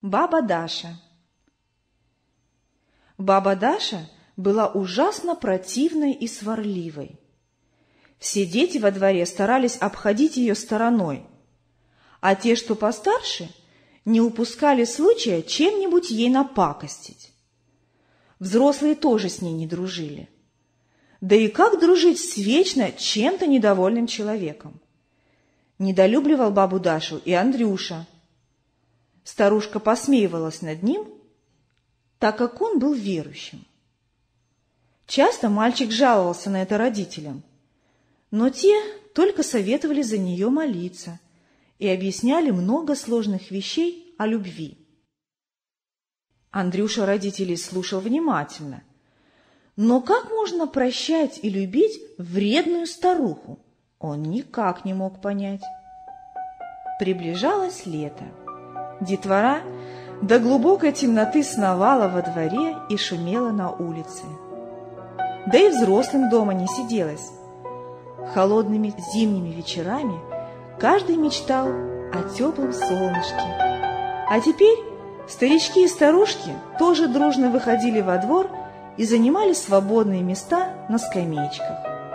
Баба Даша. Баба Даша была ужасно противной и сварливой. Все дети во дворе старались обходить ее стороной, а те, что постарше, не упускали случая чем-нибудь ей напакостить. Взрослые тоже с ней не дружили. Да и как дружить с вечно чем-то недовольным человеком? Недолюбливал бабу Дашу и Андрюша. Старушка посмеивалась над ним, так как он был верующим. Часто мальчик жаловался на это родителям, но те только советовали за нее молиться и объясняли много сложных вещей о любви. Андрюша родителей слушал внимательно, но как можно прощать и любить вредную старуху, он никак не мог понять. Приближалось лето. Детвора до глубокой темноты сновала во дворе и шумела на улице. Да и взрослым дома не сиделось. Холодными зимними вечерами каждый мечтал о теплом солнышке. А теперь старички и старушки тоже дружно выходили во двор и занимали свободные места на скамеечках.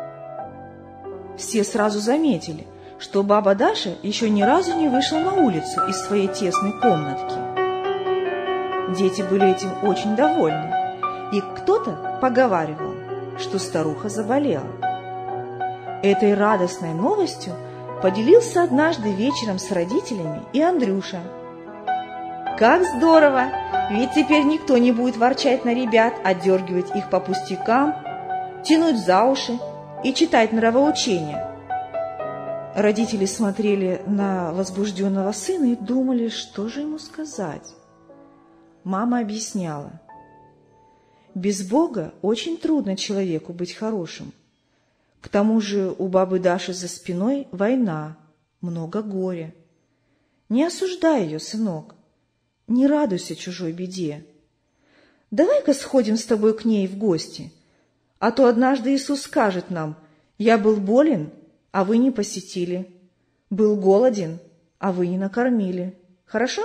Все сразу заметили, что баба Даша еще ни разу не вышла на улицу из своей тесной комнатки. Дети были этим очень довольны, и кто-то поговаривал, что старуха заболела. Этой радостной новостью поделился однажды вечером с родителями и Андрюша. «Как здорово! Ведь теперь никто не будет ворчать на ребят, отдергивать их по пустякам, тянуть за уши и читать нравоучения». Родители смотрели на возбужденного сына и думали, что же ему сказать. Мама объясняла: без Бога очень трудно человеку быть хорошим. К тому же у бабы Даши за спиной война, много горя. Не осуждай ее, сынок, не радуйся чужой беде. Давай-ка сходим с тобой к ней в гости, а то однажды Иисус скажет нам: я был болен, а вы не посетили, был голоден, а вы не накормили. Хорошо?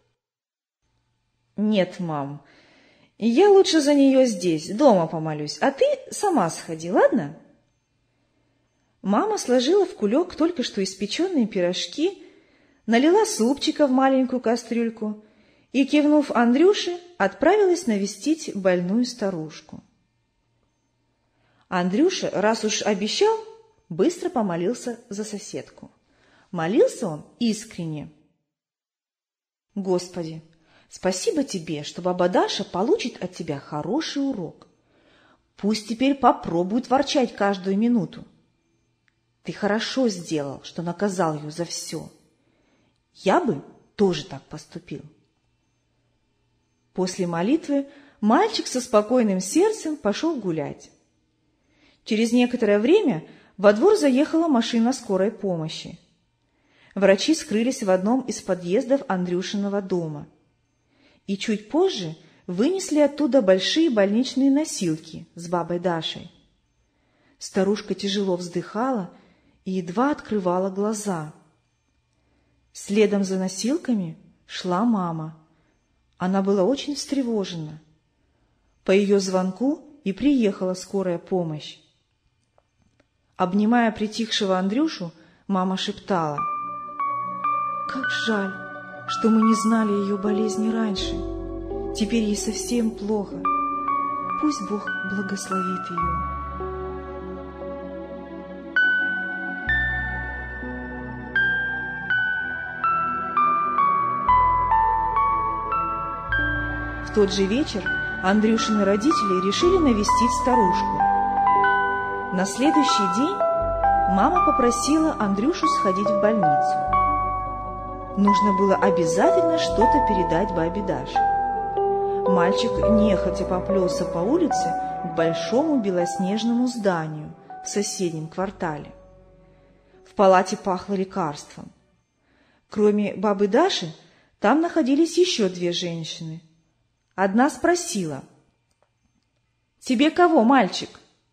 Нет, мам, я лучше за нее здесь, дома помолюсь, а ты сама сходи, ладно? Мама сложила в кулек только что испеченные пирожки, налила супчика в маленькую кастрюльку и, кивнув Андрюше, отправилась навестить больную старушку. Андрюша, раз уж обещал, быстро помолился за соседку. Молился он искренне. «Господи, спасибо тебе, что баба Даша получит от тебя хороший урок. Пусть теперь попробует ворчать каждую минуту. Ты хорошо сделал, что наказал ее за все. Я бы тоже так поступил». После молитвы мальчик со спокойным сердцем пошел гулять. Через некоторое время во двор заехала машина скорой помощи. Врачи скрылись в одном из подъездов Андрюшиного дома. И чуть позже вынесли оттуда большие больничные носилки с бабой Дашей. Старушка тяжело вздыхала и едва открывала глаза. Следом за носилками шла мама. Она была очень встревожена. По ее звонку и приехала скорая помощь. Обнимая притихшего Андрюшу, мама шептала: «Как жаль, что мы не знали ее болезни раньше. Теперь ей совсем плохо. Пусть Бог благословит ее». В тот же вечер Андрюшины родители решили навестить старушку. На следующий день мама попросила Андрюшу сходить в больницу. Нужно было обязательно что-то передать бабе Даше. Мальчик нехотя поплелся по улице к большому белоснежному зданию в соседнем квартале. В палате пахло лекарством. Кроме бабы Даши, там находились еще две женщины. Одна спросила: «Тебе кого, мальчик?»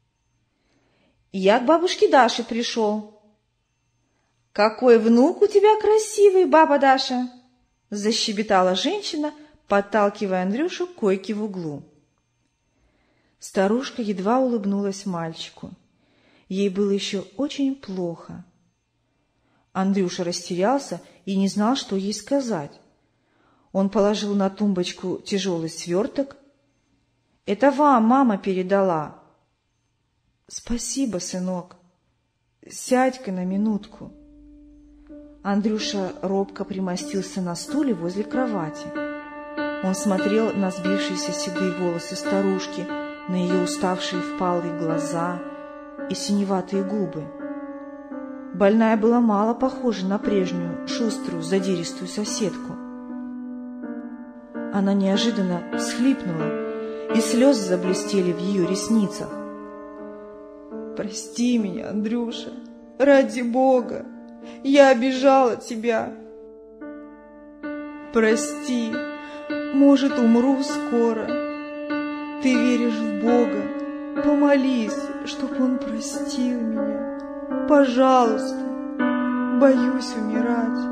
«Я к бабушке Даше пришел». «Какой внук у тебя красивый, баба Даша! защебетала женщина, подталкивая Андрюшу к койке в углу. Старушка едва улыбнулась мальчику. Ей было еще очень плохо. Андрюша растерялся и не знал, что ей сказать. Он положил на тумбочку тяжелый сверток. — Это вам мама передала. — Спасибо, сынок. Сядь-ка на минутку. Андрюша робко примостился на стуле возле кровати. Он смотрел на сбившиеся седые волосы старушки, на ее уставшие впалые глаза и синеватые губы. Больная была мало похожа на прежнюю, шуструю, задиристую соседку. Она неожиданно всхлипнула, и слезы заблестели в ее ресницах. — Прости меня, Андрюша, ради Бога, я обижала тебя. Прости, может, умру скоро. Ты веришь в Бога, помолись, чтоб Он простил меня. Пожалуйста, боюсь умирать.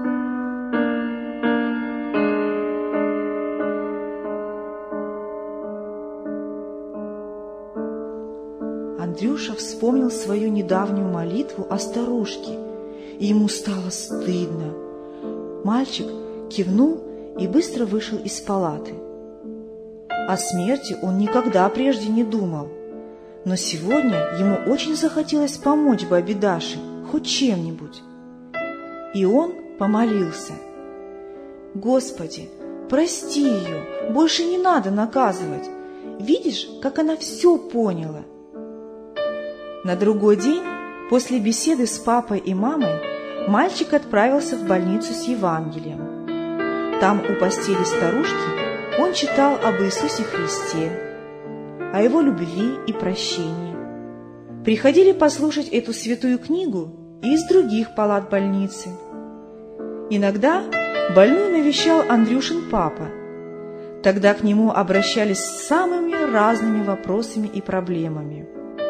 Андрюша вспомнил свою недавнюю молитву о старушке, и ему стало стыдно. Мальчик кивнул и быстро вышел из палаты. О смерти он никогда прежде не думал, но сегодня ему очень захотелось помочь бабе Даше хоть чем-нибудь. И он помолился. «Господи, прости ее, больше не надо наказывать. Видишь, как она все поняла». На другой день, после беседы с папой и мамой, мальчик отправился в больницу с Евангелием. Там у постели старушки он читал об Иисусе Христе, о Его любви и прощении. Приходили послушать эту святую книгу и из других палат больницы. Иногда больную навещал Андрюшин папа. Тогда к нему обращались с самыми разными вопросами и проблемами.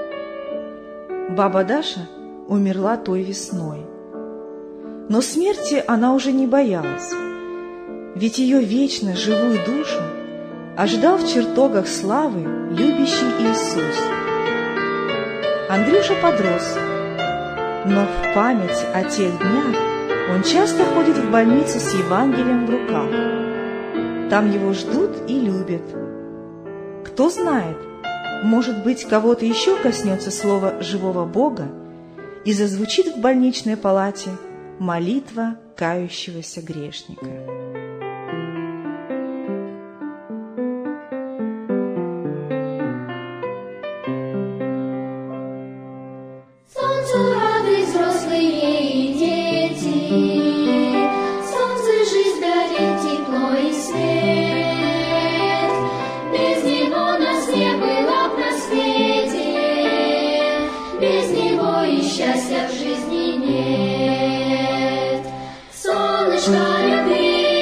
Баба Даша умерла той весной. Но смерти она уже не боялась, ведь ее вечно живую душу ожидал в чертогах славы любящий Иисус. Андрюша подрос, но в память о тех днях он часто ходит в больницу с Евангелием в руках. Там его ждут и любят. Кто знает, может быть, кого-то еще коснется слово живого Бога и зазвучит в больничной палате молитва кающегося грешника. Счастья в жизни нет, солнышко любви.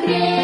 мне